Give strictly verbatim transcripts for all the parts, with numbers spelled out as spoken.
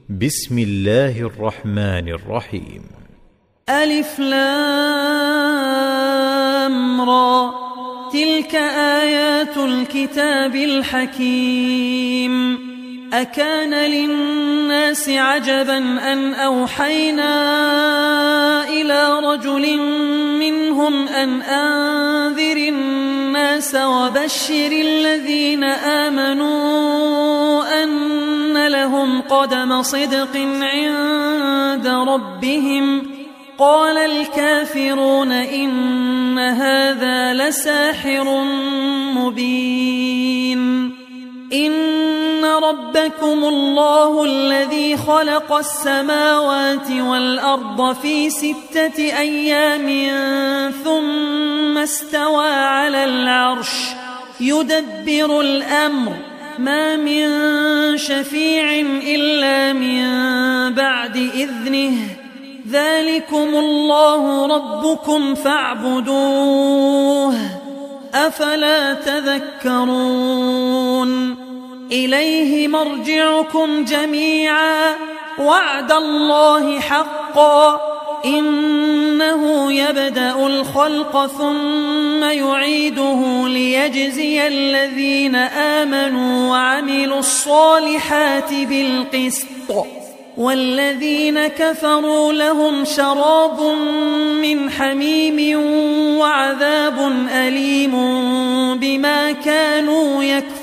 بسم الله الرحمن الرحيم. ألف لام را، تلك آيات الكتاب الحكيم. أكان للناس عجبا أن أوحينا إلى رجل منهم أن أنذر الناس وبشر الذين آمنوا أن لهم قدم صدق عند ربهم. قال الكافرون إن هذا لساحر مبين. إن ربكم الله الذي خلق السماوات والأرض في ستة أيام ثم استوى على العرش يدبر الأمر، ما من شفيع إلا من بعد إذنه. ذلكم الله ربكم فاعبدوه، أفلا تذكرون. إليه مرجعكم جميعا، وعد الله حقا، إنه يبدأ الخلق ثم يعيده ليجزي الذين آمنوا وعملوا الصالحات بالقسط، والذين كفروا لهم شراب من حميم وعذاب أليم بما كانوا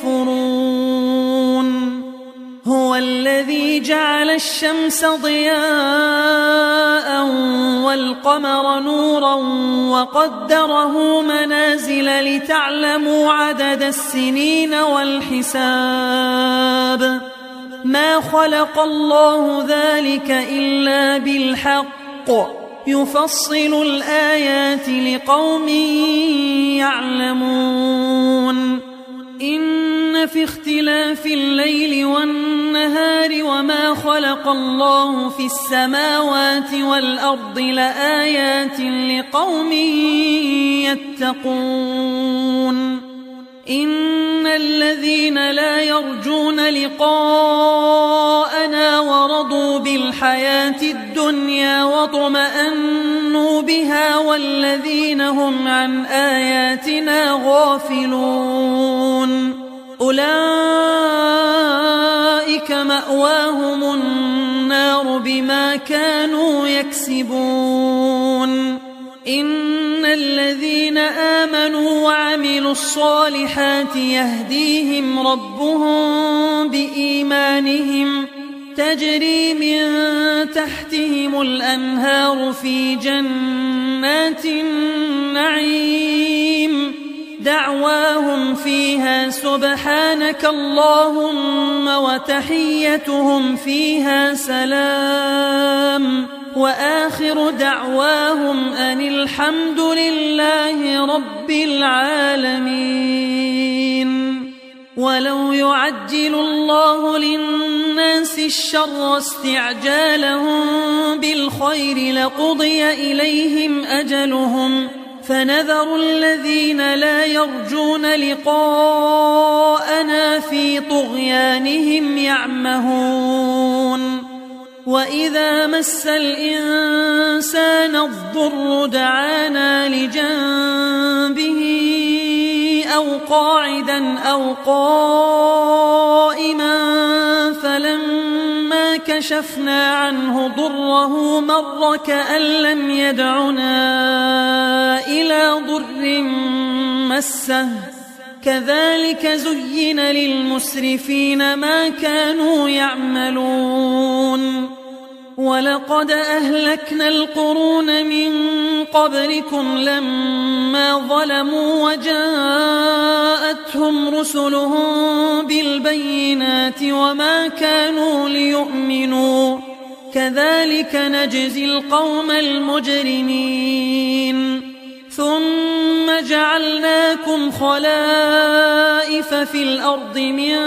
يكفرون. هو الذي جعل الشمس ضياء والقمر نورا وقدره منازل لتعلموا عدد السنين والحساب. ما خلق الله ذلك إلا بالحق، يفصل الآيات لقوم يعلمون. إن في اختلاف الليل والنهار وما خلق الله في السماوات والأرض لآيات لقوم يتقون. إن الذين لا يرجون لقاءنا ورضوا بالحياة الدنيا واطمأنوا بها والذين هم عن آياتنا غافلون أولئك مأواهم النار بما كانوا يكسبون. إن الذين آمنوا وعملوا الصالحات يهديهم ربهم بإيمانهم، تجري من تحتهم الأنهار في جنات النعيم. دعواهم فيها سبحانك اللهم وتحيتهم فيها سلام، وآخر دعواهم أن الحمد لله رب العالمين. ولو يعجل الله للناس الشر استعجالهم بالخير لقضي إليهم أجلهم، فنذر الذين لا يرجون لقاءنا في طغيانهم يعمهون. وإذا مس الإنسان الضر دعانا لجنبه أو قاعدا أو قائما، فلما كشفنا عنه ضره مر كأن لم يدعنا إلى ضر مسه. كذلك زين للمسرفين ما كانوا يعملون. ولقد أهلكنا القرون من قبلكم لما ظلموا وجاءتهم رسلهم بالبينات وما كانوا ليؤمنوا، كذلك نجزي القوم المجرمين. ثم جعلناكم خلائف في الأرض من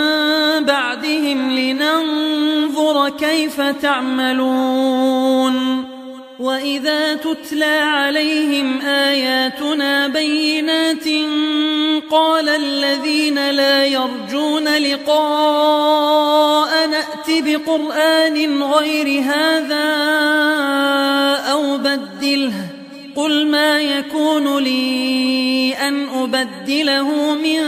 بعدهم لننظر كيف تعملون. وإذا تتلى عليهم آياتنا بينات قال الذين لا يرجون لقاء نأت بقرآن غير هذا أو بدله قل ما يكون لي أن أبدله من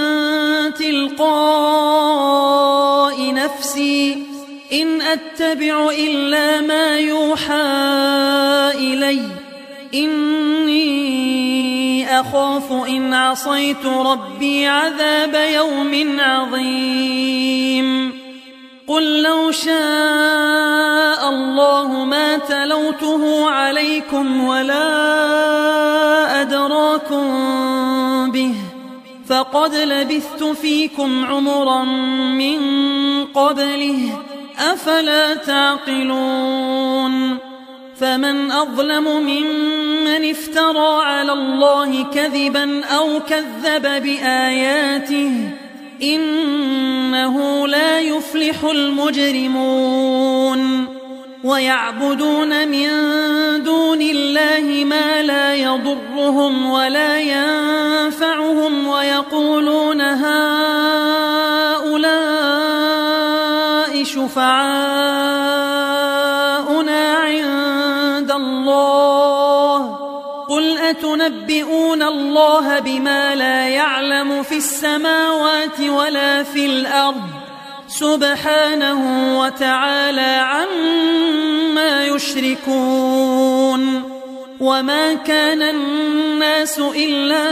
تلقاء نفسي إن أتبع إلا ما يوحى إلي إني أخاف إن عصيت ربي عذاب يوم عظيم قل لو شاء الله ما تلوته عليكم ولا أدراكم به فقد لبثت فيكم عمرا من قبله أفلا تعقلون فمن أظلم ممن افترى على الله كذبا أو كذب بآياته إنه لا يفلح المجرمون ويعبدون من دون الله ما لا يضرهم ولا ينفعهم ويقولون هؤلاء شفعاؤنا عند الله قل أتنبئون الله بما لا يعلم في السماوات ولا في الأرض سبحانه وتعالى عما يشركون وما كان الناس إلا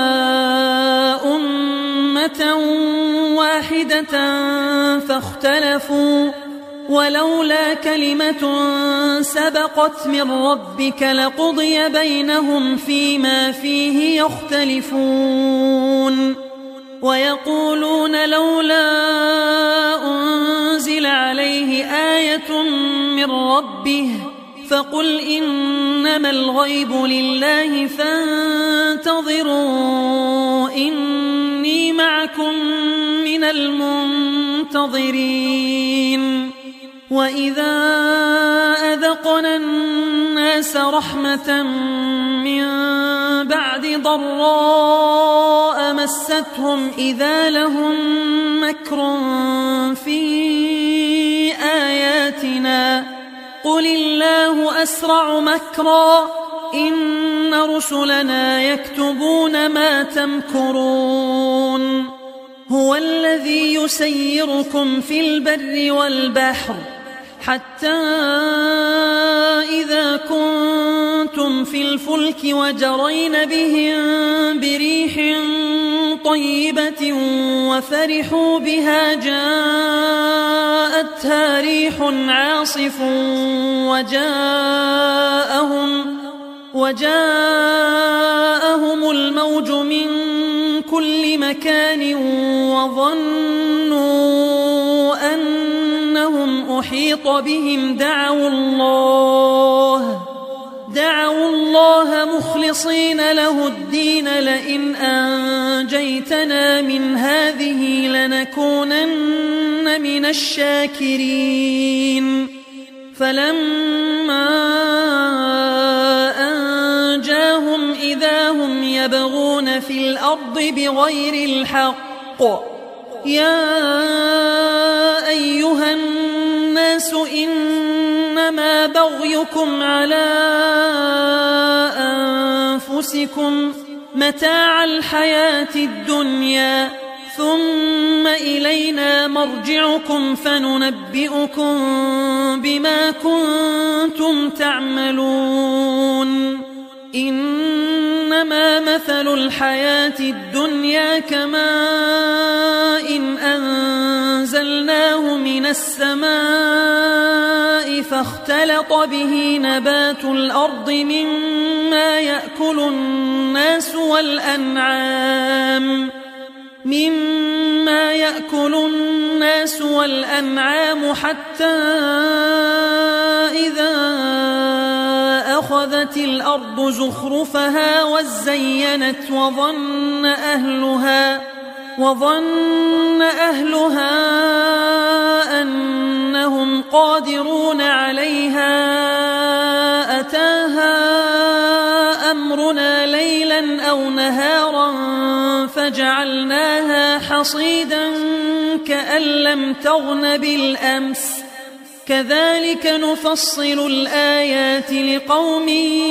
أمة واحدة فاختلفوا ولولا كلمة سبقت من ربك لقضي بينهم فيما فيه يختلفون ويقولون لولا أنزل عليه آية من ربه فقل إنما الغيب لله فانتظروا إني معكم من المنتظرين وإذا أذقنا الناس رحمة من بعد ضراء مستهم إذا لهم مكر في آياتنا قل الله أسرع مكرا إن رسلنا يكتبون ما تمكرون هو الذي يسيركم في البر والبحر حتى إذا كنتم في الفلك وجرين بهم بريح طيبة وفرحوا بها جاءتها ريح عاصف وجاءهم, وجاءهم الموج من كل مكان وظنوا أنهم أحيط بهم دعوا الله دعوا الله مخلصين له الدين لئن أنجيتنا من هذه لنكونن من الشاكرين فلما أنجاهم إذا هم يبغون في الأرض بغير الحق يا أيها الناس إنما بغيكم على أنفسكم متاع الحياة الدنيا ثم إلينا مرجعكم فننبئكم بما كنتم تعملون إنما مثل الحياة الدنيا كماء إن أنزلناه من السماء فاختلط به نبات الأرض مما يأكل الناس والأنعام مما يأكل الناس والأنعام حتى إذا أخذت الأرض زخرفها وزينت وظن أهلها وظن أهلها أنهم أنهم قادرون عليها أتاها أمرنا ليلا أو نهارا فجعلناها حصيدا كأن لم تغن بالأمس كذلك نفصل الآيات لقوم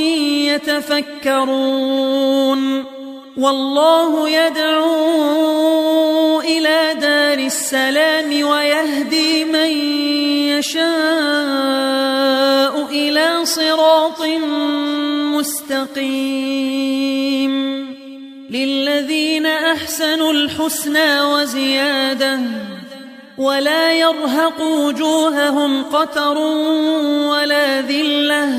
يتفكرون والله يدعو إلى دار السلام ويهدي من يشاء إلى صراط مستقيم للذين أحسنوا الحسنى وزيادة ولا يرهق وجوههم قتر ولا ذلة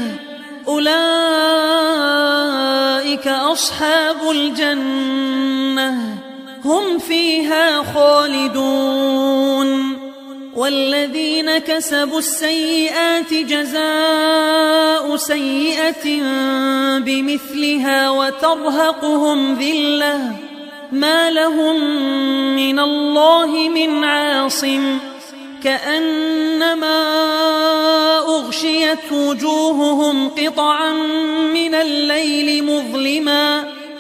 أولئك أصحاب الجنة هم فيها خالدون والذين كسبوا السيئات جزاء سيئة بمثلها وترهقهم ذلة ما لهم من الله من عاصم كأنما أغشيت وجوههم قطعا من الليل مظلما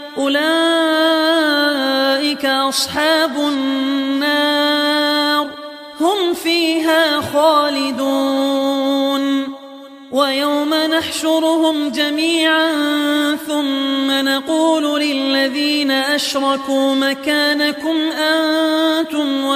أولئك أصحاب النار هم فيها خالدون ويوم نحشرهم جميعا ثم نقول للذين أشركوا مكانكم أنتم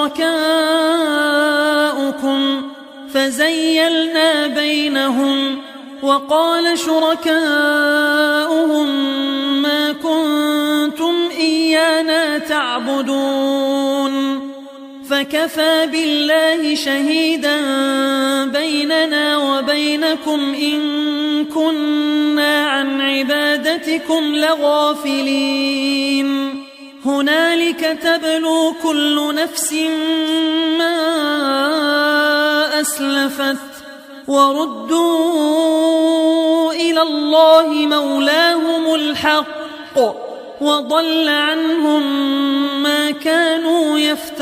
وشركاؤكم فزيلنا بينهم وقال شركاؤهم ما كنتم إيانا تعبدون فكفى بالله شهيدا بيننا وبينكم إن كنا عن عبادتكم لغافلين هنالك تبلو كل نفس ما أسلفت وردوا إلى الله مولاهم الحق وضل عنهم ما كانوا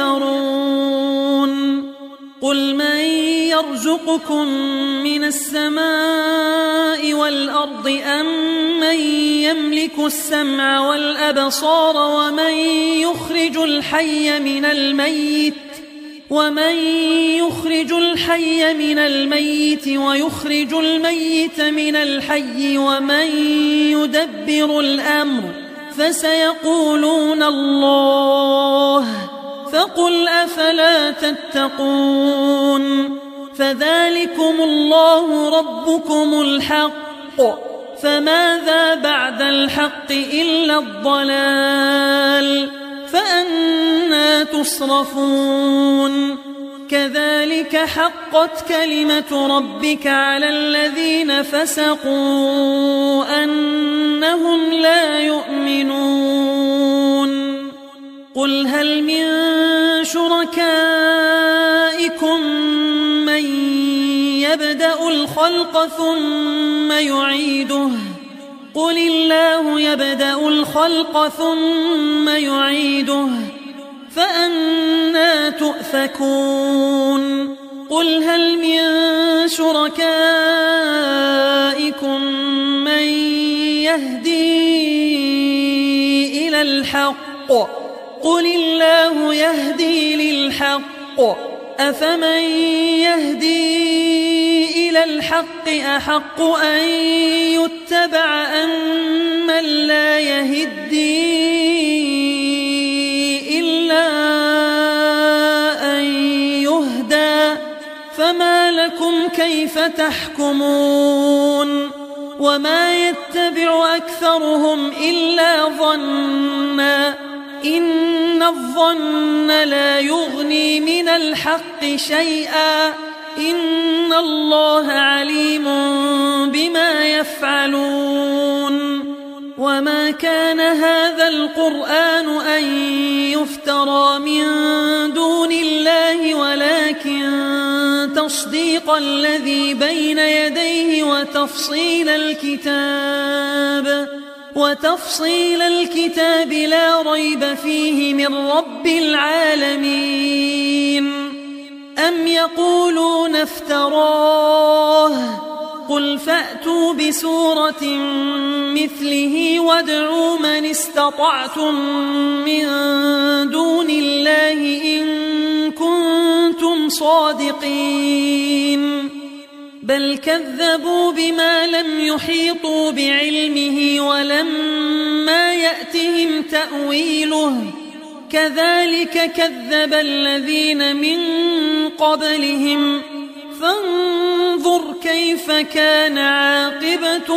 يفترون قل من يرزقكم من السماء والأرض أم من يملك السمع والأبصار ومن يخرج الحي من الميت ومن يخرج الحي من الميت ويخرج الميت من الحي ومن يدبر الأمر فسيقولون الله فقل أفلا تتقون فذلكم الله ربكم الحق فماذا بعد الحق إلا الضلال فأنى تصرفون كذلك حقت كلمة ربك على الذين فسقوا أنهم لا يؤمنون قل هل من شركائكم من يبدأ الخلق ثم يعيده قل الله يبدأ الخلق ثم يعيده فأنى تؤفكون قل هل من شركائكم من يهدي إلى الحق قل الله يهدي للحق أفمن يهدي إلى الحق أحق أن يتبع أم من لا يهدي إلا أن يهدى فما لكم كيف تحكمون وما يتبع أكثرهم إلا ظنا إن الظن لا يغني من الحق شيئا إن الله عليم بما يفعلون وما كان هذا القرآن أن يفترى من دون الله ولكن تصديق الذي بين يديه وتفصيل الكتاب وتفصيل الكتاب لا ريب فيه من رب العالمين أم يقولون افتراه قل فأتوا بسورة مثله وادعوا من استطعتم من دون الله إن كنتم صادقين بل كذبوا بما لم يحيطوا بعلمه ولما يأتهم تأويله كذلك كذب الذين من قبلهم فانظر كيف كان عاقبة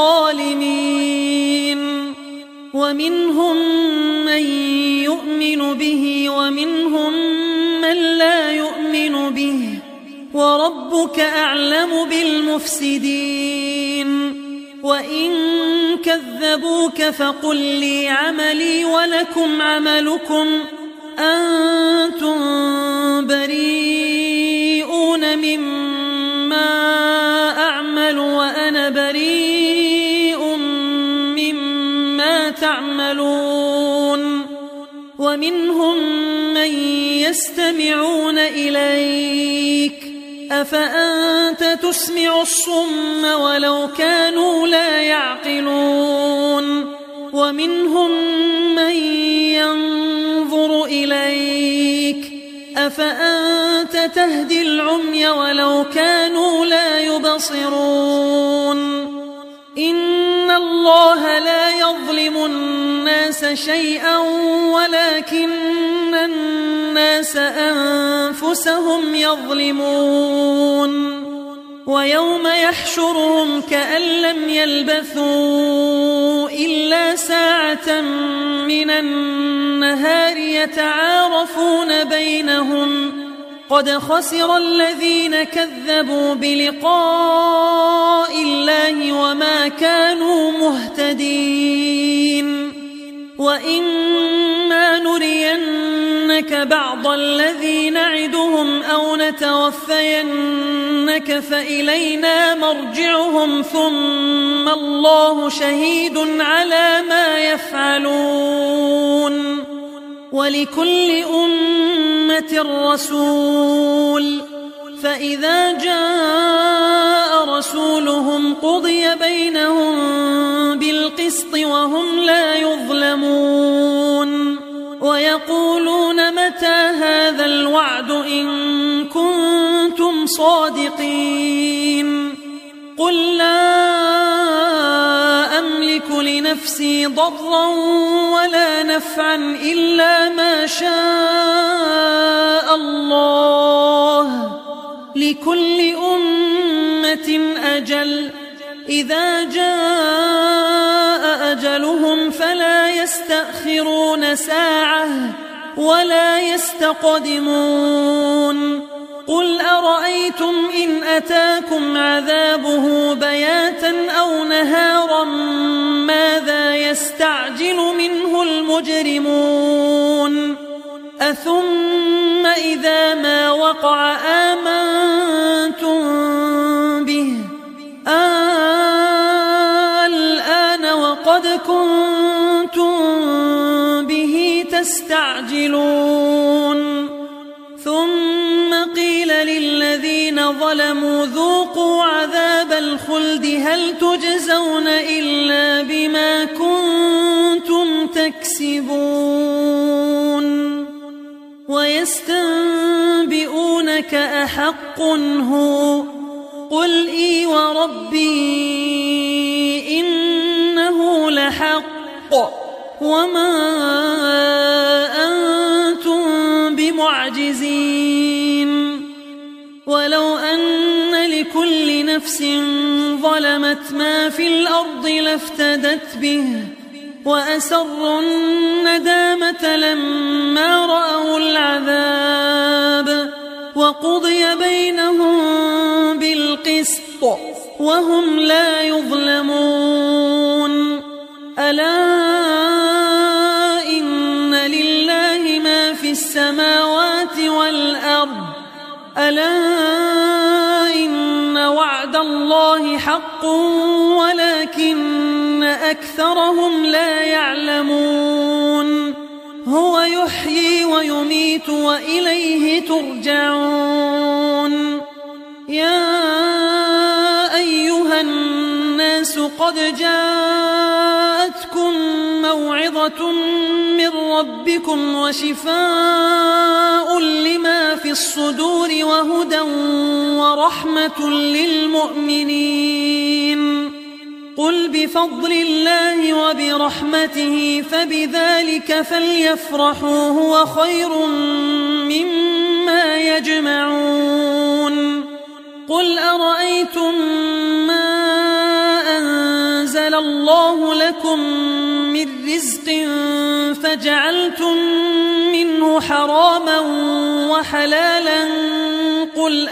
الظالمين ومنهم من يؤمن به ومنهم من لا يؤمن به وربك أعلم بالمفسدين وإن كذبوك فقل لي عملي ولكم عملكم أنتم بريئون مما أعمل وأنا بريء مما تعملون ومنهم من يستمعون إليك أفأنت تسمع الصم ولو كانوا لا يعقلون ومنهم من ينظر إليك أفأنت تهدي العمي ولو كانوا لا يبصرون إن الله لا يظلم الناس شيئا ولكن الناس أنفسهم يظلمون ويوم يحشرهم كأن لم يلبثوا إلا ساعة من النهار يتعارفون بينهم قد خسر الذين كذبوا بلقاء الله وما كانوا مهتدين وإما نرينك بعض الذي نعدهم أو نتوفينك فإلينا مرجعهم ثم الله شهيد على ما يفعلون ولكل أمة رسول فإذا جاء رسولهم قضي بينهم بالقسط وهم لا يظلمون ويقولون متى هذا الوعد إن كنتم صادقين قل لا أملك لنفسي ضرا ولا نفعا إلا ما شاء الله لكل أمة أجل إذا جاء أجلهم فلا يستأخرون ساعة ولا يستقدمون قل أرأيتم إن أتاكم عذابه بياتا أو نهارا ماذا يستعجل منه المجرمون أثم إذا ما وقع آمنتم به الآن وقد كنتم به تستعجلون ثم قيل للذين ظلموا ذوقوا عذاب الخلد هل تجزون إلا بما كنتم تكسبون ويستنبئونك أحق هو قل إي وربي إنه لحق وما أنتم بمعجزين ولو أن لكل نفس ظلمت ما في الأرض لافتدت به وأسروا الندامة لما رأوا العذاب وقضي بينهم بالقسط وهم لا يظلمون ألا إن لله ما في السماوات والأرض ألا إن وعد الله حق ولكن أكثرهم لا يعلمون هو يحيي ويميت وإليه ترجعون يا أيها الناس قد جاءتكم موعظة من ربكم وشفاء لما في الصدور وهدى ورحمة للمؤمنين قل بفضل الله وبرحمته فبذلك فليفرحوا هو خير مما يجمعون قل أرأيتم ما أنزل الله لكم من رزق فجعلتم منه حراما وحلالا قل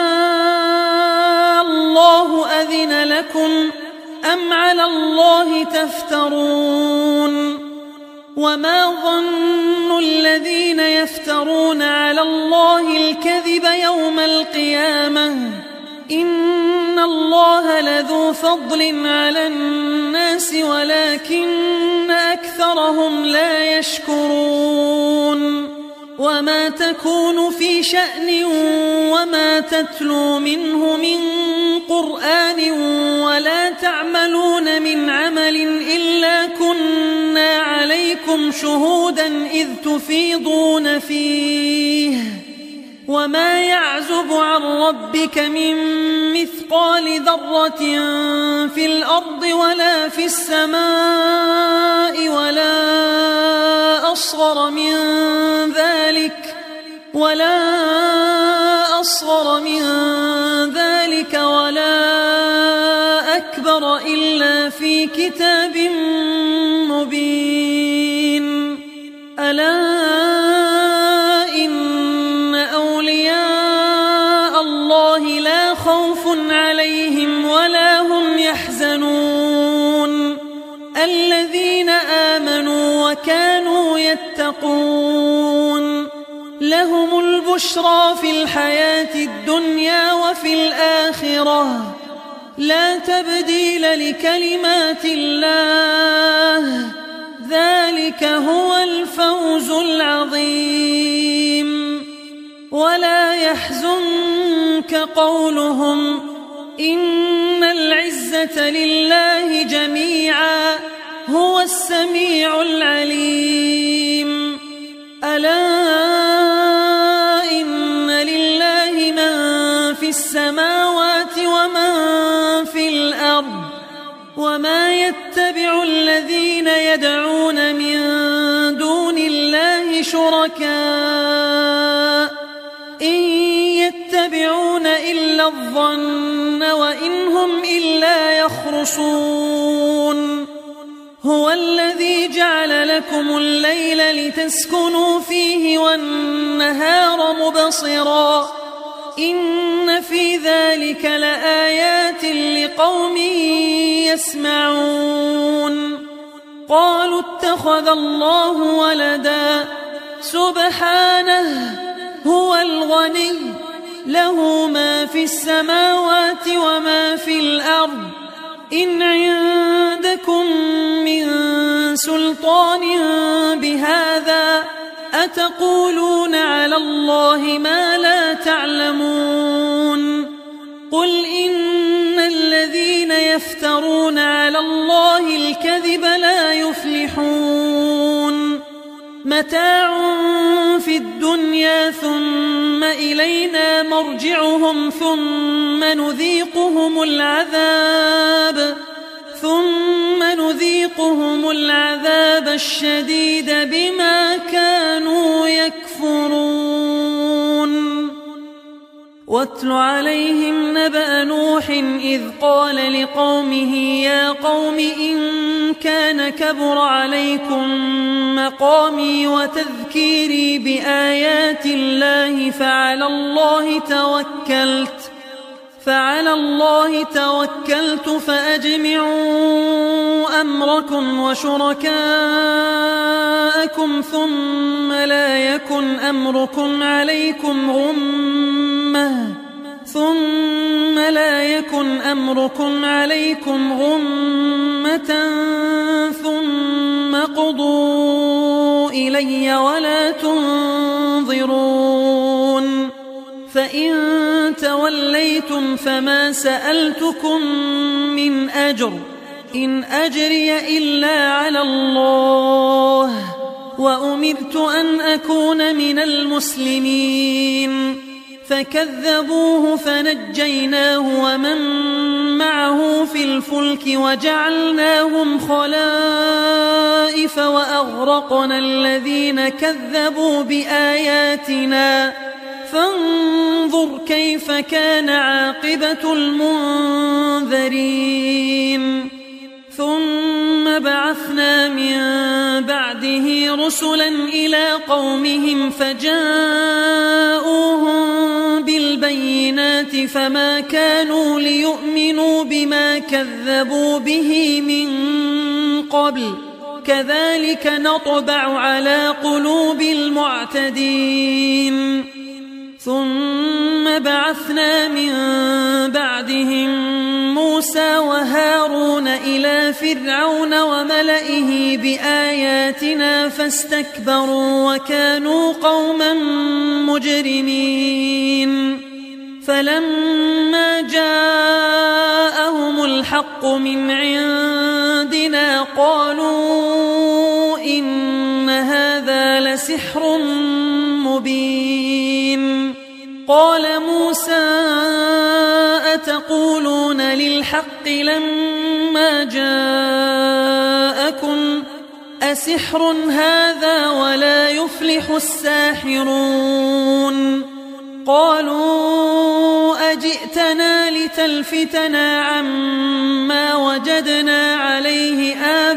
آه الله أذن لكم أم على الله تفترون وما ظن الذين يفترون على الله الكذب يوم القيامة إن الله لذو فضل على الناس ولكن أكثرهم لا يشكرون وما تكون في شأن وما تتلو منه من قرآن ولا تعملون من عمل إلا كنا عليكم شهودا إذ تفيضون فيه وما يعزب عن ربك من مثقال ذرة في الأرض ولا في السماء ولا أصغر من ذلك ولا أصغر من ذلك ولا أكبر إلا في كتاب مبين ألا إن أولياء الله لا خوف عليهم ولا هم يحزنون الذين آمنوا وكانوا يتقون لهم البشرى في الحياة الدنيا وفي الآخرة لا تبديل لكلمات الله ذلك هو الفوز العظيم ولا يحزنك قولهم إن العزة لله جميعا هو السميع العليم ألا إن لله من في السماوات ومن في الأرض وما يتبع الذين يدعون من دون الله شركاء إن يتبعون إلا الظن وإن هم إلا يخرصون هو الذي جعل لكم الليل لتسكنوا فيه والنهار مبصرا إن في ذلك لآيات لقوم يسمعون قالوا اتخذ الله ولدا سبحانه هو الغني له ما في السماوات وما في الأرض إن عندكم من سلطان بهذا أتقولون على الله ما لا تعلمون قل إن الذين يفترون على الله الكذب لا يفلحون متاع في الدنيا ثم إلينا مرجعهم ثم نذيقهم العذاب ثم نذيقهم العذاب الشديد بما كانوا يكفرون واتل عليهم نبأ نوح إذ قال لقومه يا قوم إن كان كبر عليكم مقامي وتذكيري بآيات الله فعلى الله توكلت فعلى الله توكلت فأجمعوا أمركم وشركاءكم ثم لا يكن أمركم عليكم غمة ثم لا يكن أمركم عليكم غمة ثم قضوا إلي ولا تنظرون فإن توليتم فما سألتكم من أجر إن أجري إلا على الله وأمرت أن أكون من المسلمين فكذبوه فنجيناه ومن معه في الفلك وجعلناهم خلائف وأغرقنا الذين كذبوا بآياتنا فانظر كيف كان عاقبة المنذرين ثم بعثنا من بعده رسلا إلى قومهم فجاءوهم بالبينات فما كانوا ليؤمنوا بما كذبوا به من قبل كذلك نطبع على قلوب المعتدين ثم بعثنا من بعدهم موسى وهارون إلى فرعون وملئه بآياتنا فاستكبروا وكانوا قوما مجرمين فلما جاءهم الحق من عندنا قالوا إن هذا لسحر مبين قال موسى أتقولون للحق لما جاءكم أسحر هذا ولا يفلح الساحرون قالوا أجئتنا لتلفتنا عما وجدنا عليه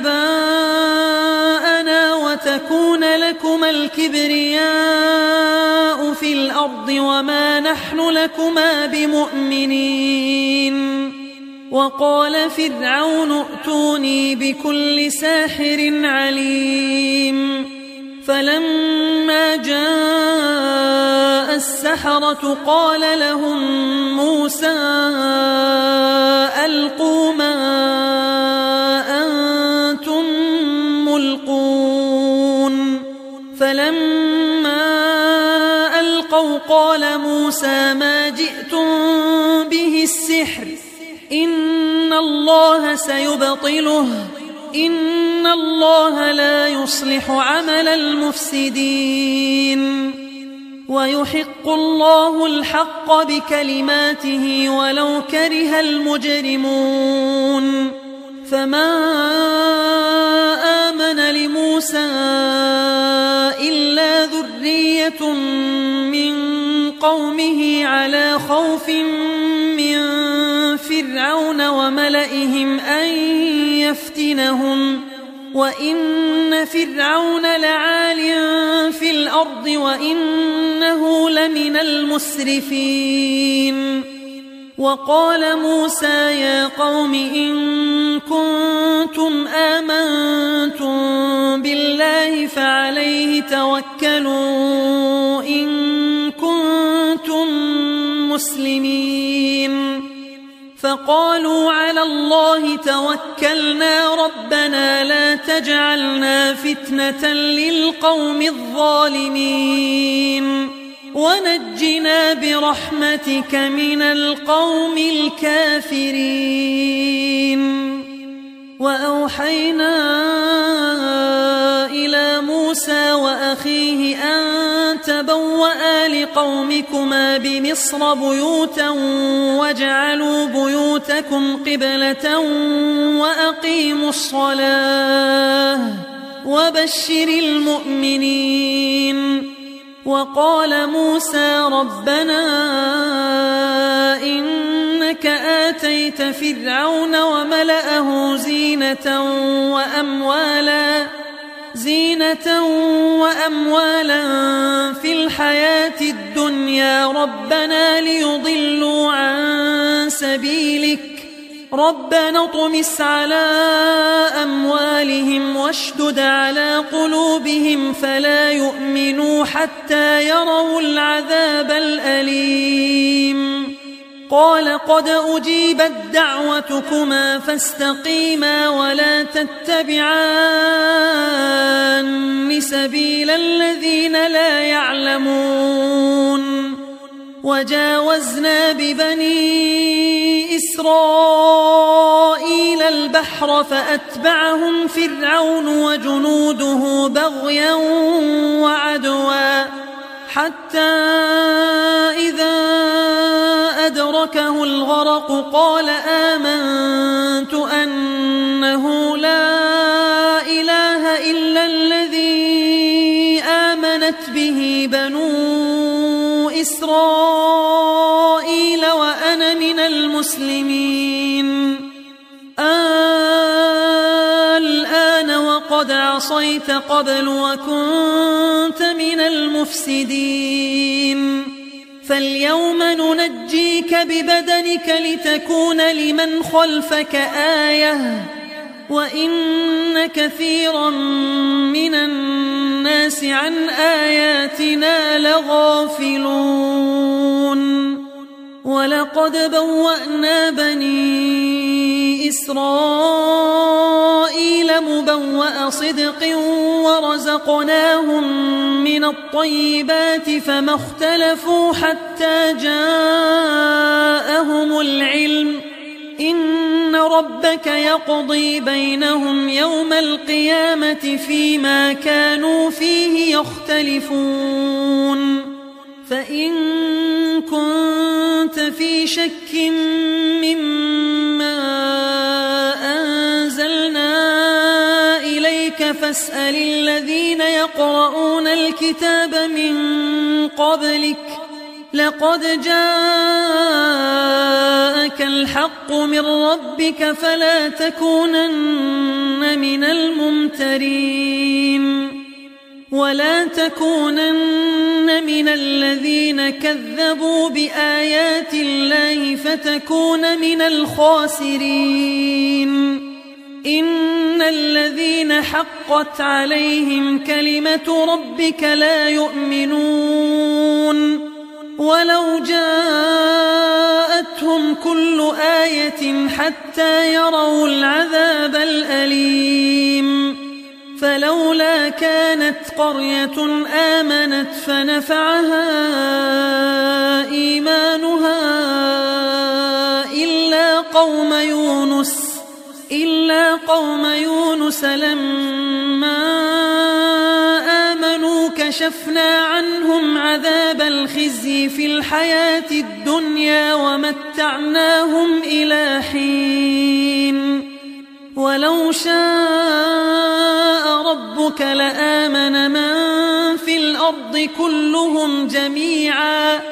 آباءنا وتكون لكما الكبرياء في الأرض وما نحن لكما بمؤمنين وقال فرعون ائتوني بكل ساحر عليم فلما جاء السحرة قال لهم موسى ألقوا ما أنتم ملقون فلما ألقوا قال موسى ما جئتم به السحر إن الله سيبطله إن الله لا يصلح عمل المفسدين ويحق الله الحق بكلماته ولو كره المجرمون فما آمن لموسى إلا ذرية من قومه على خوف من فرعون وملئهم أن يفتنهم وإن فرعون لعال في الأرض وإنه لمن المسرفين وقال موسى يا قوم إن كنتم آمنتم بالله فعليه توكلوا إن كنتم مسلمين فقالوا على الله توكلنا ربنا لا تجعلنا فتنة للقوم الظالمين ونجنا برحمتك من القوم الكافرين وأوحينا إلى موسى وأخيه أن تبوأ لقومكما بمصر بيوتا واجعلوا بيوتكم قبلة وأقيموا الصلاة وبشر المؤمنين وقال موسى ربنا إنك آتيت فرعون وملأه زينة وأموالا زينة وأموالا في الحياة الدنيا ربنا ليضلوا عن سبيلك ربنا اطمس على أموالهم واشدد على قلوبهم فلا يؤمنوا حتى يروا العذاب الأليم قال قد أجيبت دعوتكما فاستقيما ولا تتبعان سبيل الذين لا يعلمون وجاوزنا ببني إسرائيل البحر فأتبعهم فرعون وجنوده بغيا وعدوا حتى إذا أدركه الغرق قال آمنت أنه لا إله إلا الذي آمنت به بنو إسرائيل وأنا من المسلمين الآن وقد عصيت قبل وكنت من المفسدين فاليوم ننجيك ببدنك لتكون لمن خلفك آية وإن كثيرا من الناس عن آياتنا لغافلون ولقد بوأنا بني إسرائيل مبوأ صدق ورزقناهم من الطيبات فما اختلفوا حتى جاءهم العلم إن ربك يقضي بينهم يوم القيامة فيما كانوا فيه يختلفون فإن كنت في شك مما أنزلنا إليك فاسأل الذين يقرؤون الكتاب من قبلك لقد جاءك الحق من ربك فلا تكونن من الممترين ولا تكونن من الذين كذبوا بآيات الله فتكون من الخاسرين إن الذين حقت عليهم كلمة ربك لا يؤمنون ولو جاءتهم كل آية حتى يروا العذاب الأليم فلولا كانت قرية آمنت فنفعها إيمانها إلا قوم يونس إلا قوم يونس لما آمنوا كشفنا عنهم عذاب الخزي في الحياة الدنيا ومتعناهم إلى حين ولو شاء ربك لآمن من في الأرض كلهم جميعا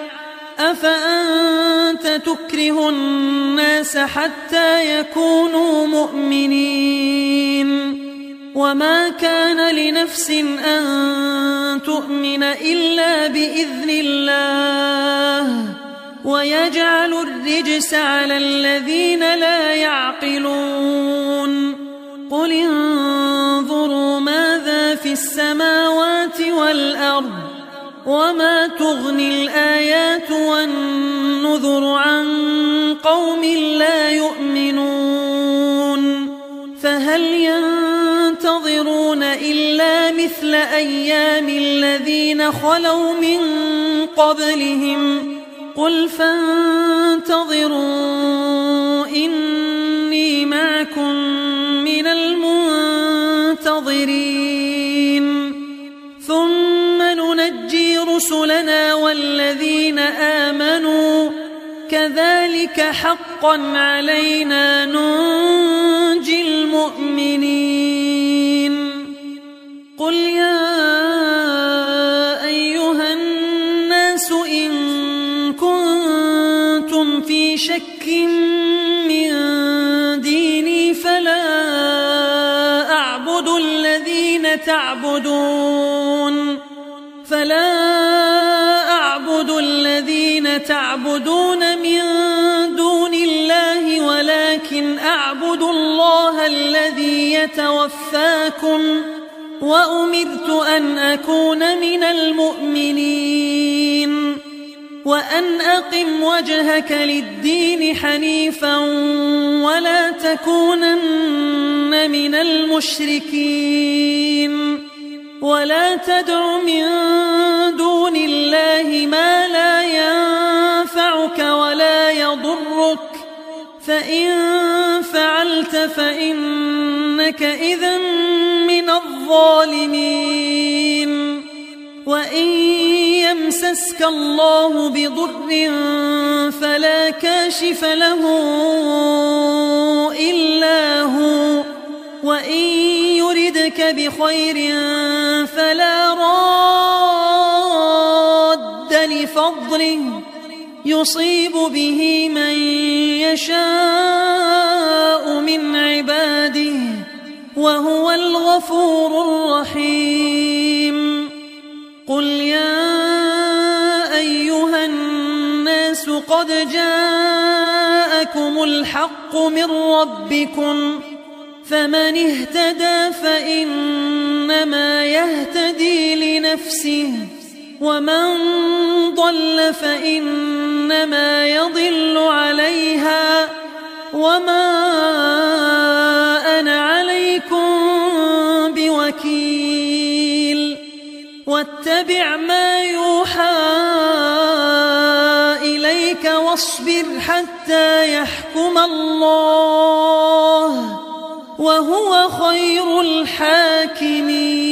أفأنت تكره الناس حتى يكونوا مؤمنين وما كان لنفس أن تؤمن إلا بإذن الله ويجعل الرجس على الذين لا يعقلون قل انظروا ماذا في السماوات والأرض وما تغني الآيات والنذر عن قوم لا يؤمنون فهل ينتظرون إلا مثل أيام الذين خلوا من قبلهم قل فانتظروا إني معكم من المنتظرين ثم ننجي رسلنا والذين آمنوا كذلك حقا علينا ننجي المؤمنين قل يا أيها الناس إن كنتم في شك من ديني فلا أعبد الذين تعبدون فلا أعبد الذين تعبدون من دون الله ولكن أعبد الله الذي يتوفاكم وأمرت أن أكون من المؤمنين وأن أقم وجهك للدين حنيفا ولا تكونن من المشركين ولا تدع من دون الله ما لا ينفعك ولا يضرك فإن فعلت فإنك إذن من الظالمين وإن يمسسك الله بضر فلا كاشف له إلا هو وإن يردك بخير فلا راد لفضله يصيب به من يشاء من عباده وهو الغفور الرحيم قل يا أيها الناس قد جاءكم الحق من ربكم فمن اهتدى فإنما يهتدي لنفسه ومن ضل فإنما يضل عليها وما أنا عليكم بوكيل واتبع ما يوحى إليك واصبر حتى يحكم الله وهو خير الحاكمين.